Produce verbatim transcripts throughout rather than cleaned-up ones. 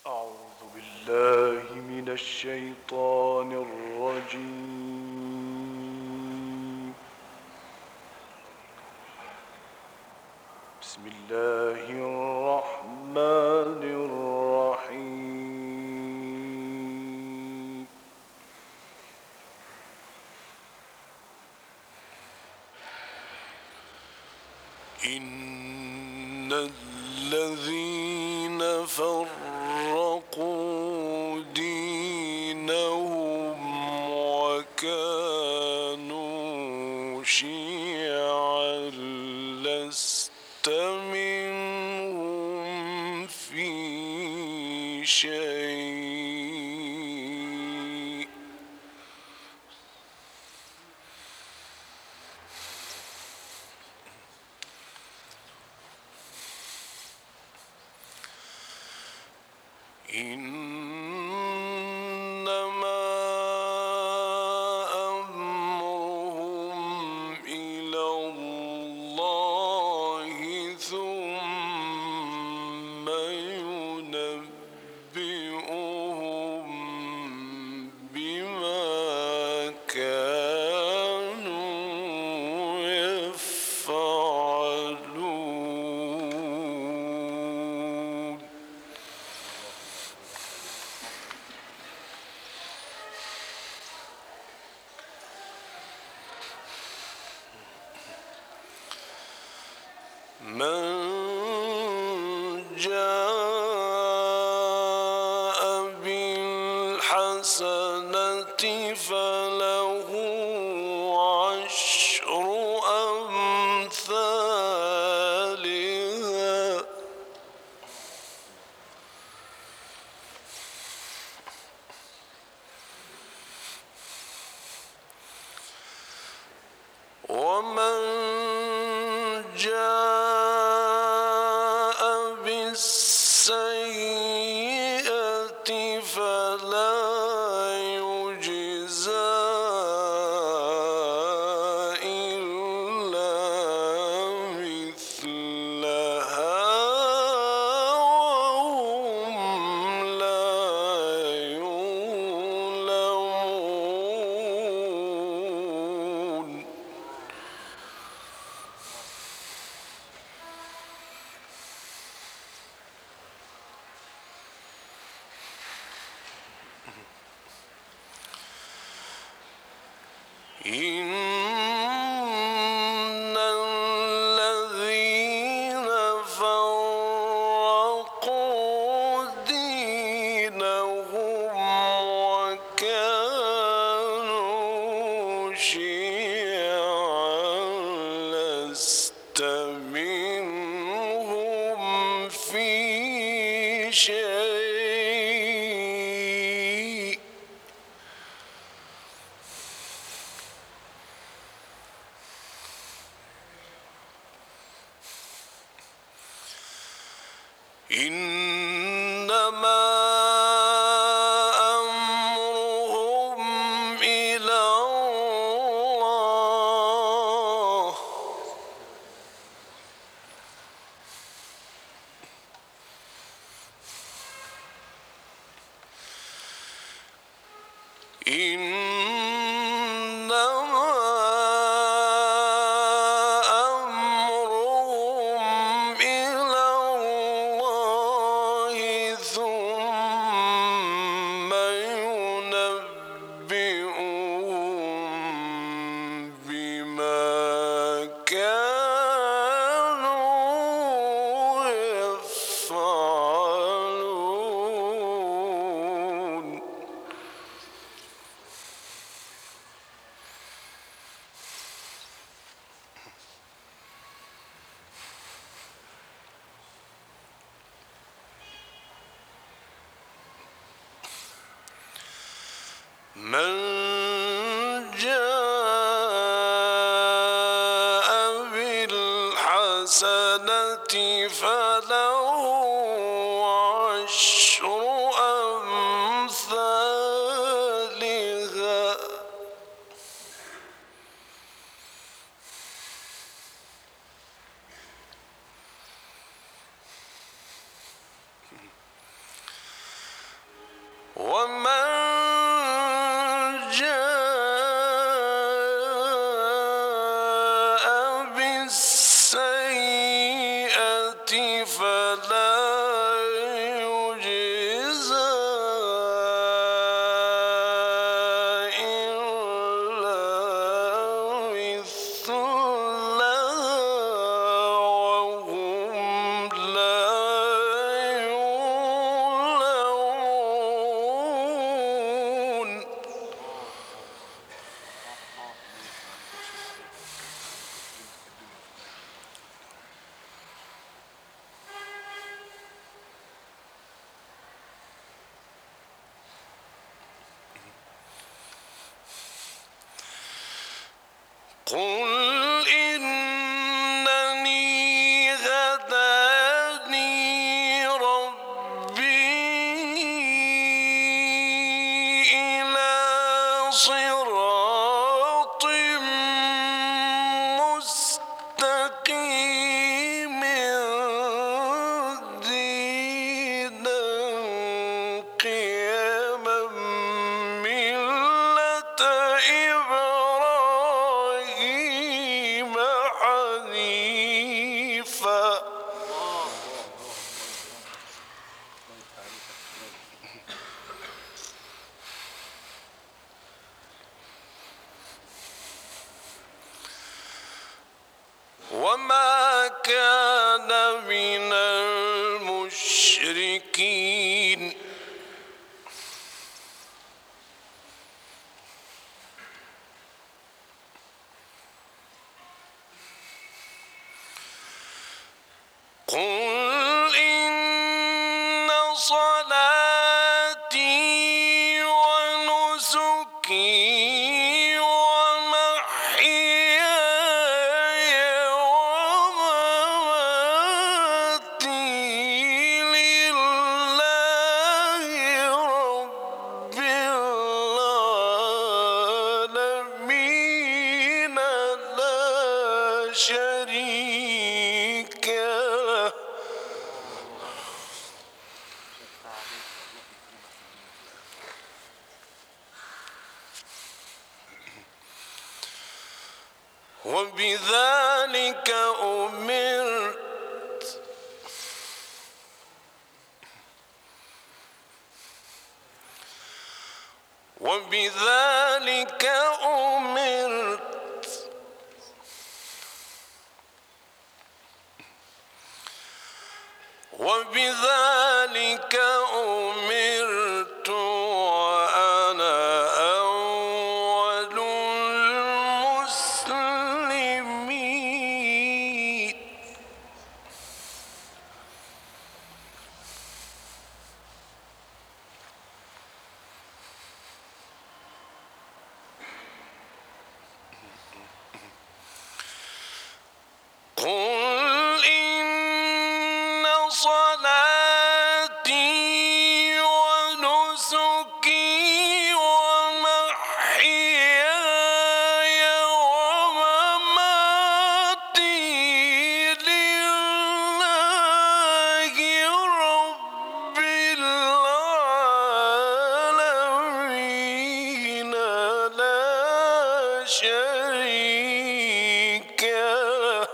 أعوذ بالله من الشيطان الرجيم. بسم الله الرحمن الرحيم. إن الذين فرقوا دينهم وكانوا شيعا لست منهم في شيء إنما أمرهم إلى الله ثم ينبئهم بما كانوا يفعلون. من جاء بالحسنة فله عشر أمثالها ومن جاء بالسيئة فلا يجزى إلا مثلها وهم لا يظلمون. إن الذين فرقوا دينهم وكانوا شيعا لست منهم في شيء إنما أمرهم إلى الله إنما أمرهم إلى الله ثم ينبئهم بما كانوا يفعلون. من جاء بالحسنة فله عشر أمثالها ومن جاء بالسيئة فلا يجزى إلا مثلها وهم لا يظلمون. قل إنني هداني ربي إلى صراط مستقيم دينا قيما ملة إبراهيم حنيفا. وما كان من المشركين. قل إن صلاتي ونسكي ومحياي ومماتي لله رب العالمين لا شريك له. وبذلك أمرت وبذلك أمرت وبذلك أمرت وأنا أول المسلمين. قل إن صلاتي ونسكي ومحياي ومماتي لله رب العالمين لا شريك له.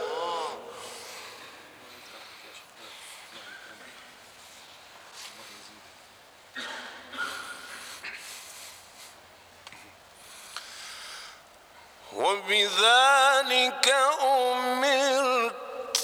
وبذلك أمرت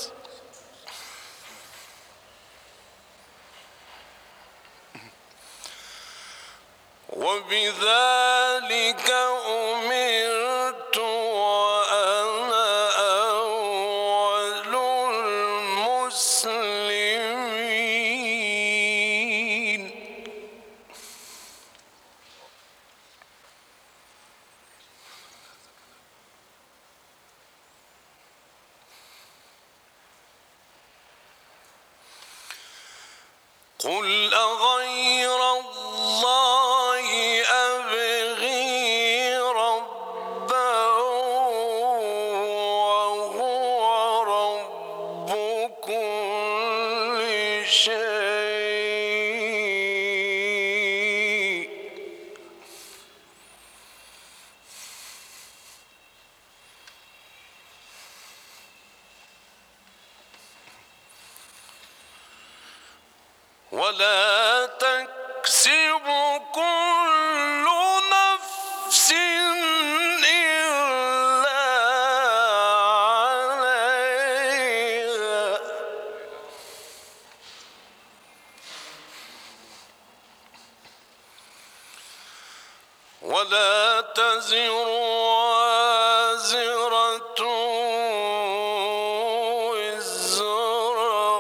وبذلك أمرت وأنا أول المسلمين. قل أغير الله أبغي ربا وهو رب كل شيء ولا تكسب كل نفس إلا عليها ولا تزر وازرة وزر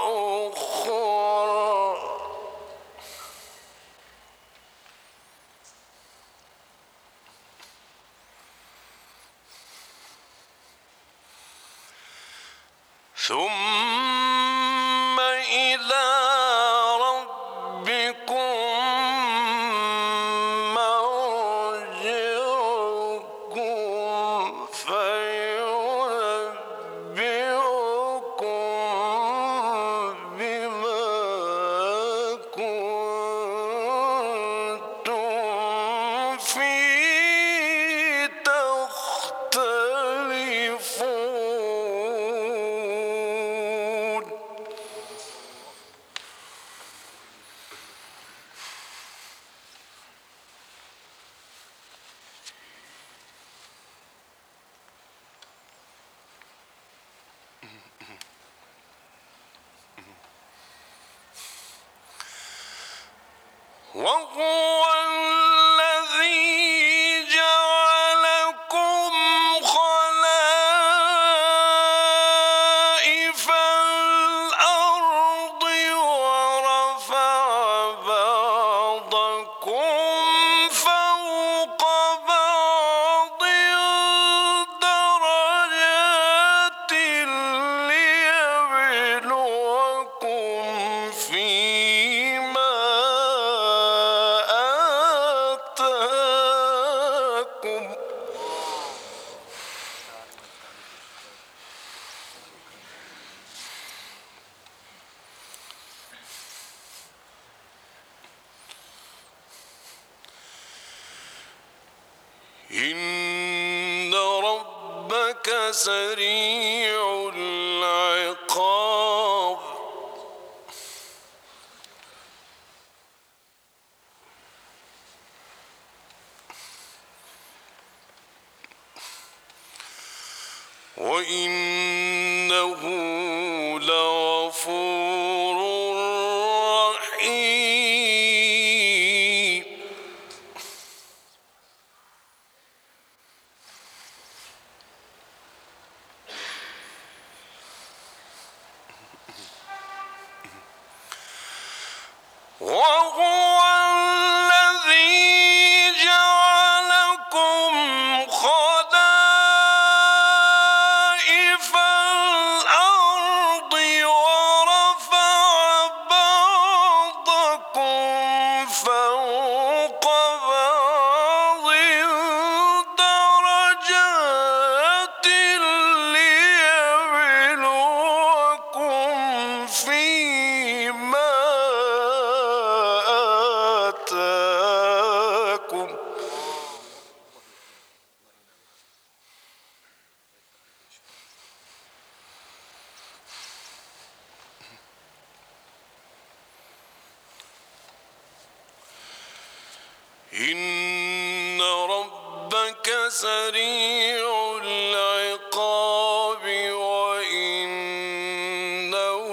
أخرى ثم إلى ربكم مرجعكم فينبئكم بما كنتم فيه تختلفون. وهو الذي جعلكم خلائف الأرض ورفع بعضكم فوق بعض درجات ليبلوكم فيما آتاكم إن ربك سريع العقاب وإنه لغفور رحيم. وهو الذي جعلكم خلائف الأرض ورفع بعضكم فوق بعض درجات ليبلوكم فيما آتاكم إن ربك سريع العقاب وإنه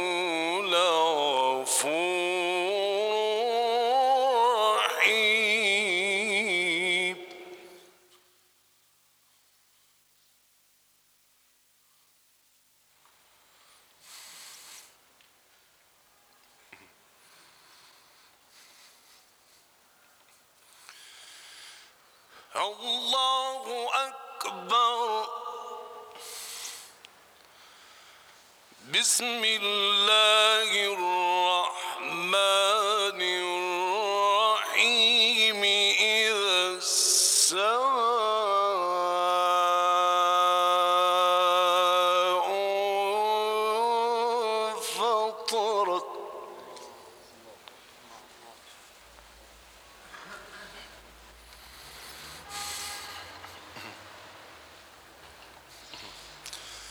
لغفور رحيم. الله أكبر. بسم الله الرحمن الرحيم إذا السماء انفطرت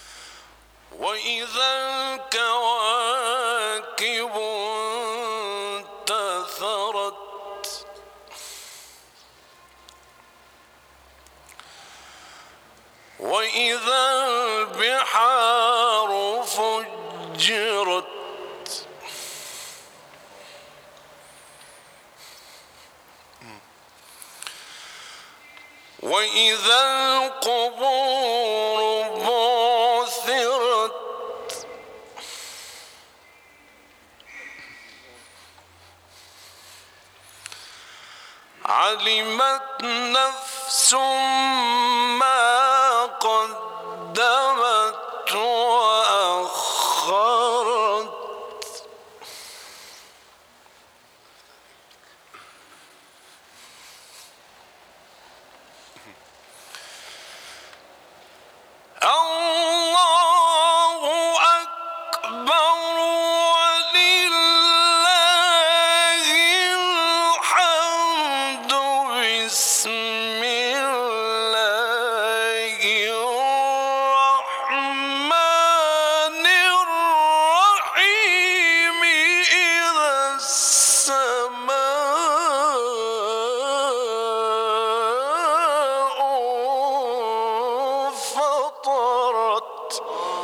وإذا الكواكب انفطرت وإذا البحار فجرت وإذا القبور بعثرت علمت نفس ما قدمت وأخرت الله أكبر ولله الحمد بسم الله الرحمن الرحيم إذا السماء انفطرت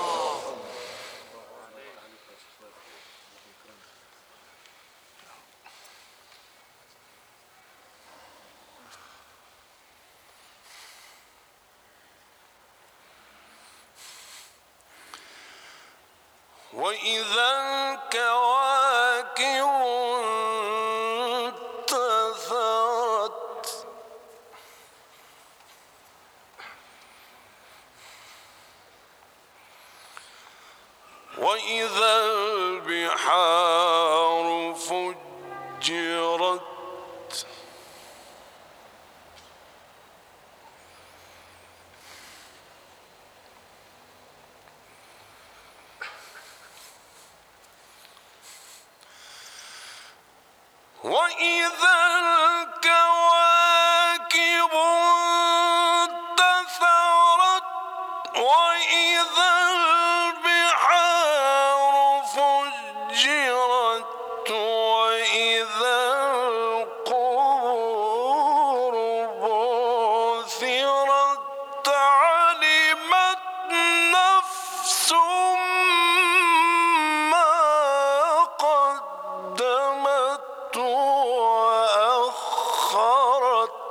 وإذا الكواكب انتثرت وإذا البحار فجرت وإذا الكواكب انتثرت وإذا البحار فجرت وإذا القبور بعثرت علمت نفس ما قدمت وأخرت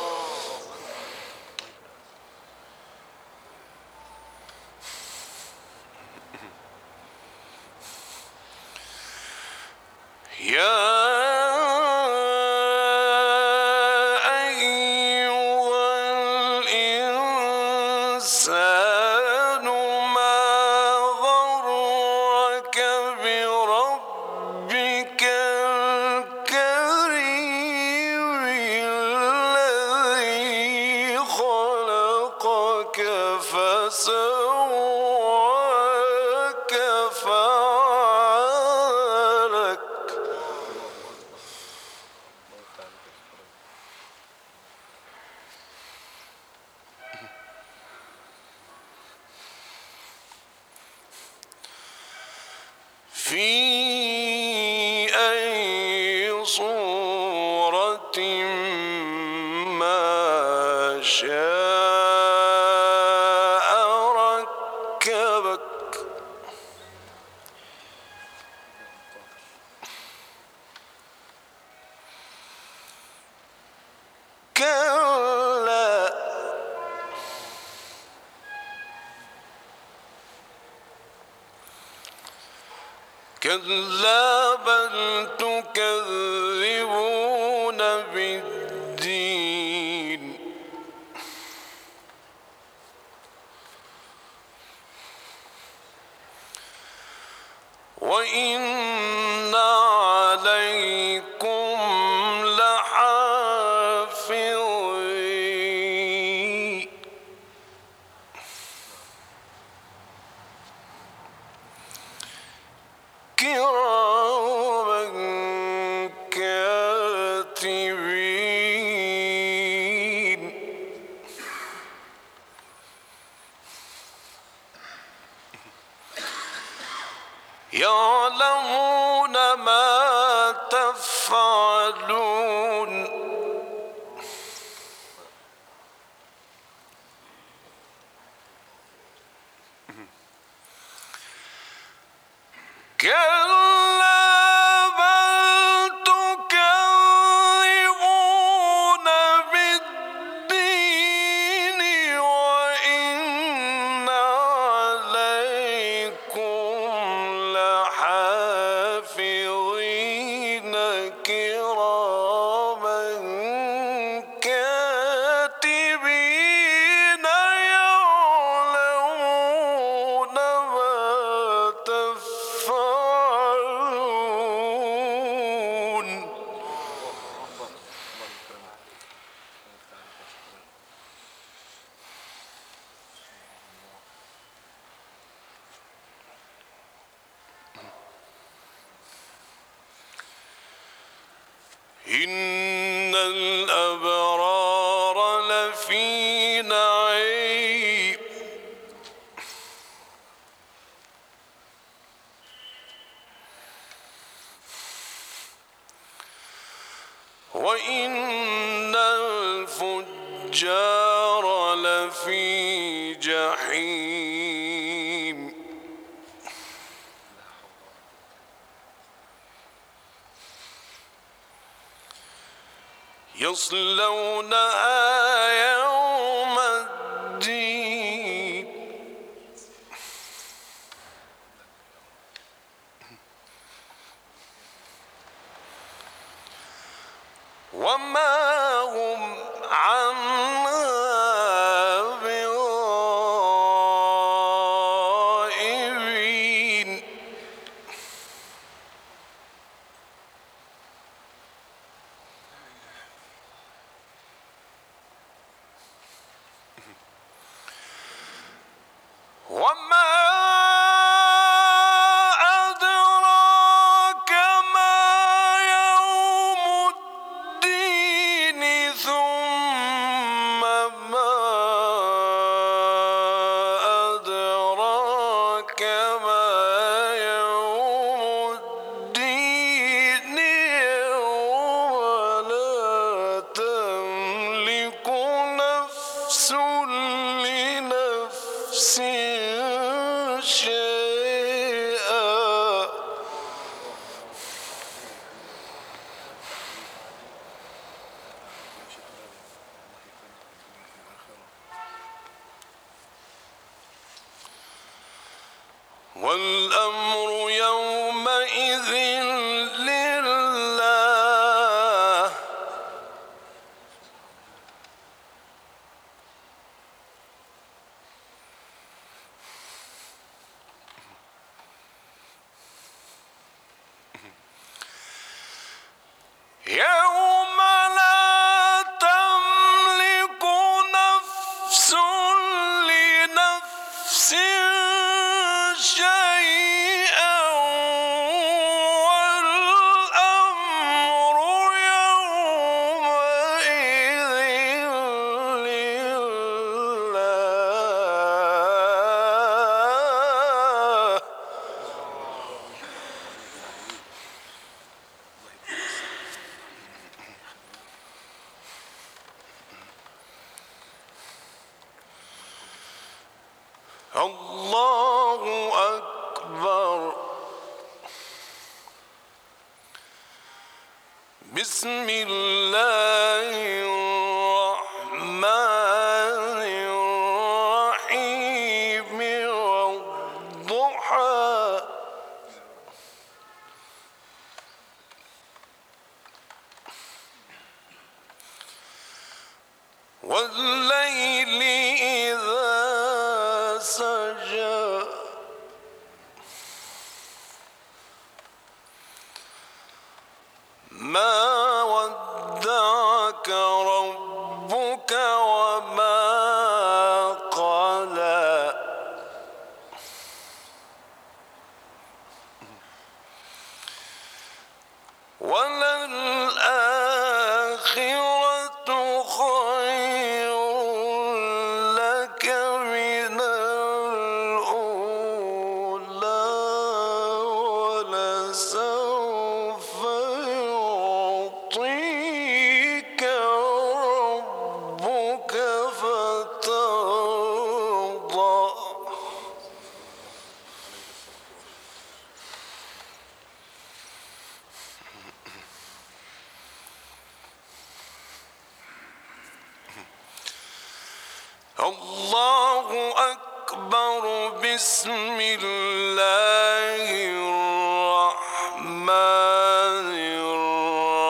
يا أيها الإنسان ما غرك بربك الكريم الذي خلقك فسواك فعدلك في أي صورة ما شاء ركبك كلا كلا بل تكذبون بالدين وإن عليكم لحافظين كراما كاتبين يعلمون ما تفعلون كراما كاتبين يعلمون ما تفعلون. إن الأبرار لفي نعيم وإن الفجار لفي جحيم. يصلونها يوم الدين وما هم عنها بغائبين. وما أدراك ما يوم الدين ثم ما أدراك ما يوم الدين يوم لا تملك نفس لنفس شيئا. والأمر يومئذ لله. يوم لا تملك نفس لنفس شيئا والأمر يومئذ لله. الله أكبر. بسم الله الرحمن الرحيم. والضحى والليل إذا سجى ما ودعك ربك وما قلى. وللآخرة خير لك من الأولى ولسوف يعطيك ربك فترضى. الله أكبر. بسم الله الرحمن الرحيم.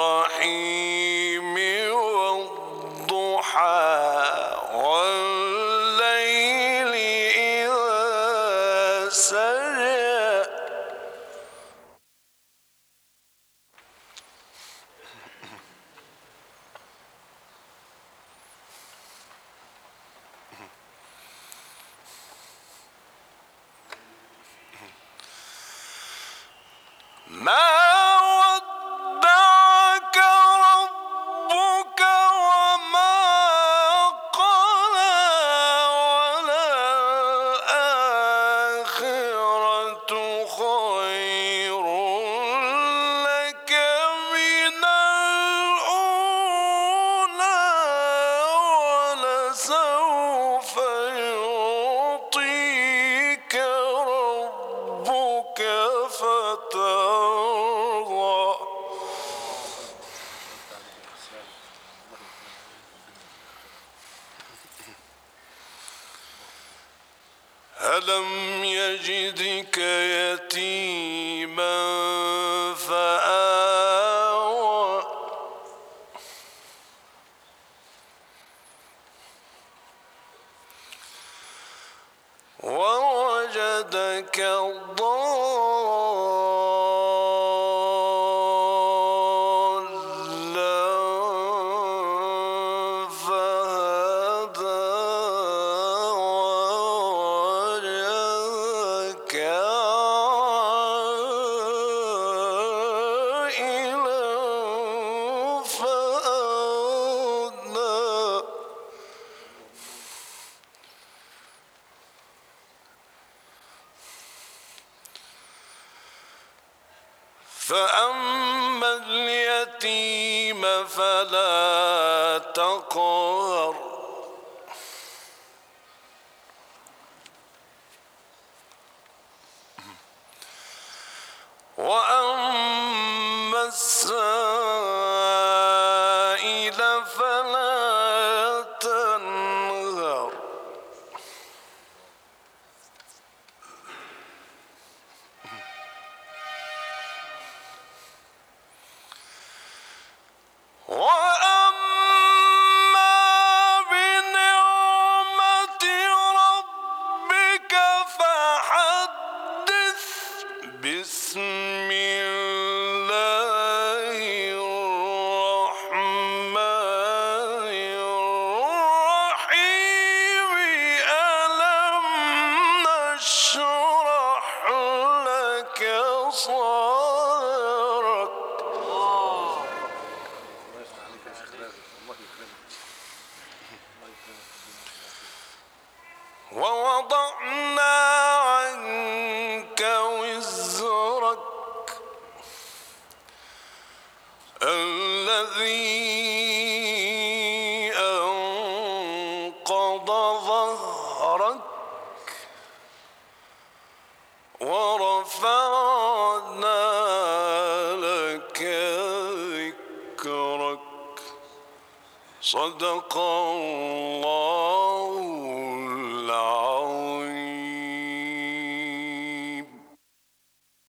ألم يجدك يتيما فآوى ووجدك ضالا فهدى ووجدك عائلا فأغنى فأما اليتيم فلا تقهر وأما السائل فلا تنهر وأما بنعمة ربك فحدث بسم الله الرحمن الرحيم ألم نشرح لك صدرك ووضعنا عنك وزرك الذي أنقض ظهرك ورفعنا لك ذكرك صدق الله